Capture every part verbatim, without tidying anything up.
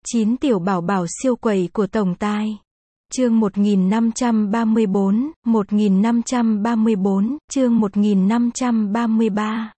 chín tiểu bảo bảo siêu quầy của tổng tài. Chương một nghìn năm trăm ba mươi bốn, một nghìn năm trăm ba mươi bốn, chương một nghìn năm trăm ba mươi ba.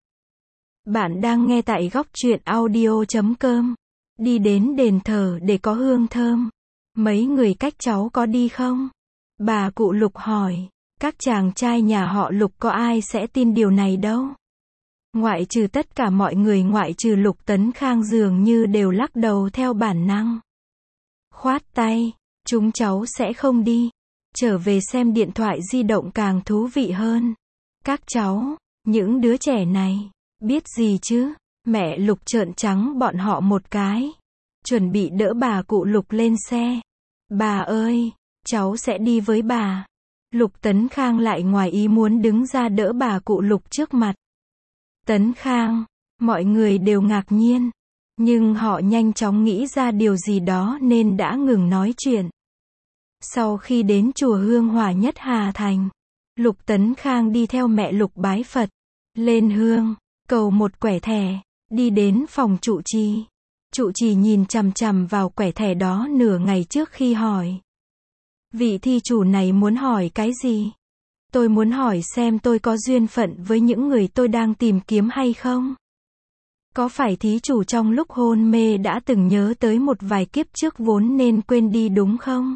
Bạn đang nghe tại góc truyện audio chấm com. Đi đến đền thờ để có hương thơm. Mấy người cách cháu có đi không? Bà cụ Lục hỏi. Các chàng trai nhà họ Lục có ai sẽ tin điều này đâu. Ngoại trừ tất cả mọi người ngoại trừ Lục Tấn Khang dường như đều lắc đầu theo bản năng. Khoát tay, chúng cháu sẽ không đi. Trở về xem điện thoại di động càng thú vị hơn. Các cháu, những đứa trẻ này, biết gì chứ? Mẹ Lục trợn trắng bọn họ một cái. Chuẩn bị đỡ bà cụ Lục lên xe. Bà ơi, cháu sẽ đi với bà. Lục Tấn Khang lại ngoài ý muốn đứng ra đỡ bà cụ Lục trước mặt. Tấn Khang, mọi người đều ngạc nhiên. Nhưng họ nhanh chóng nghĩ ra điều gì đó nên đã ngừng nói chuyện. Sau khi đến chùa Hương Hỏa Nhất Hà Thành, Lục Tấn Khang đi theo mẹ Lục bái Phật, lên hương, cầu một quẻ thẻ, đi đến phòng trụ trì. Trụ trì nhìn chằm chằm vào quẻ thẻ đó nửa ngày trước khi hỏi. Vị thi chủ này muốn hỏi cái gì? Tôi muốn hỏi xem tôi có duyên phận với những người tôi đang tìm kiếm hay không? Có phải thí chủ trong lúc hôn mê đã từng nhớ tới một vài kiếp trước vốn nên quên đi đúng không?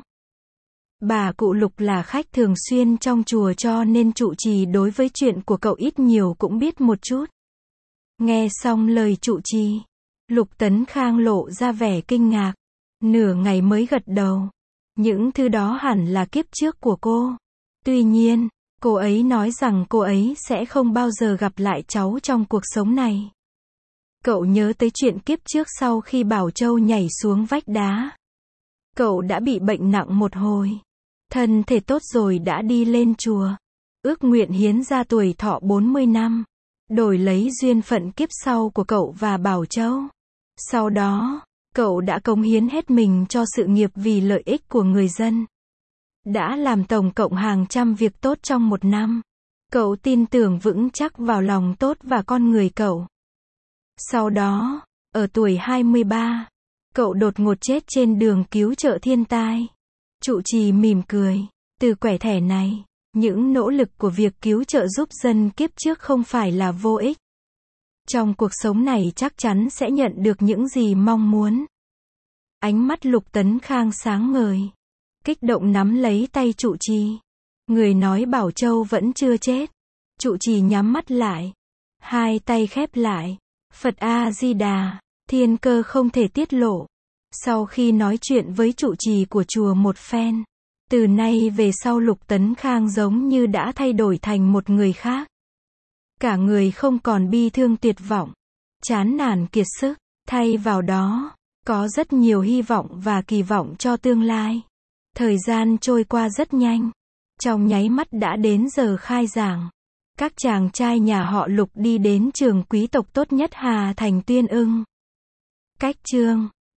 Bà cụ Lục là khách thường xuyên trong chùa cho nên trụ trì đối với chuyện của cậu ít nhiều cũng biết một chút. Nghe xong lời trụ trì, Lục Tấn Khang lộ ra vẻ kinh ngạc. Nửa ngày mới gật đầu. Những thứ đó hẳn là kiếp trước của cô. Tuy nhiên, cô ấy nói rằng cô ấy sẽ không bao giờ gặp lại cháu trong cuộc sống này. Cậu nhớ tới chuyện kiếp trước sau khi Bảo Châu nhảy xuống vách đá. Cậu đã bị bệnh nặng một hồi. Thân thể tốt rồi đã đi lên chùa. Ước nguyện hiến ra tuổi thọ bốn mươi năm. Đổi lấy duyên phận kiếp sau của cậu và Bảo Châu. Sau đó, cậu đã cống hiến hết mình cho sự nghiệp vì lợi ích của người dân. Đã làm tổng cộng hàng trăm việc tốt trong một năm. Cậu tin tưởng vững chắc vào lòng tốt và con người cậu. Sau đó, ở tuổi hai mươi ba, cậu đột ngột chết trên đường cứu trợ thiên tai. Trụ trì mỉm cười. Từ quẻ thẻ này, những nỗ lực của việc cứu trợ giúp dân kiếp trước không phải là vô ích. Trong cuộc sống này chắc chắn sẽ nhận được những gì mong muốn. Ánh mắt Lục Tấn Khang sáng ngời. Kích động nắm lấy tay trụ trì. Người nói Bảo Châu vẫn chưa chết. Trụ trì nhắm mắt lại. Hai tay khép lại. Phật A-di-đà, thiên cơ không thể tiết lộ. Sau khi nói chuyện với trụ trì của chùa một phen, từ nay về sau Lục Tấn Khang giống như đã thay đổi thành một người khác. Cả người không còn bi thương tuyệt vọng, chán nản kiệt sức, thay vào đó, có rất nhiều hy vọng và kỳ vọng cho tương lai. Thời gian trôi qua rất nhanh, trong nháy mắt đã đến giờ khai giảng. Các chàng trai nhà họ Lục đi đến trường quý tộc tốt nhất Hà Thành Tuyên Ưng. Cách chương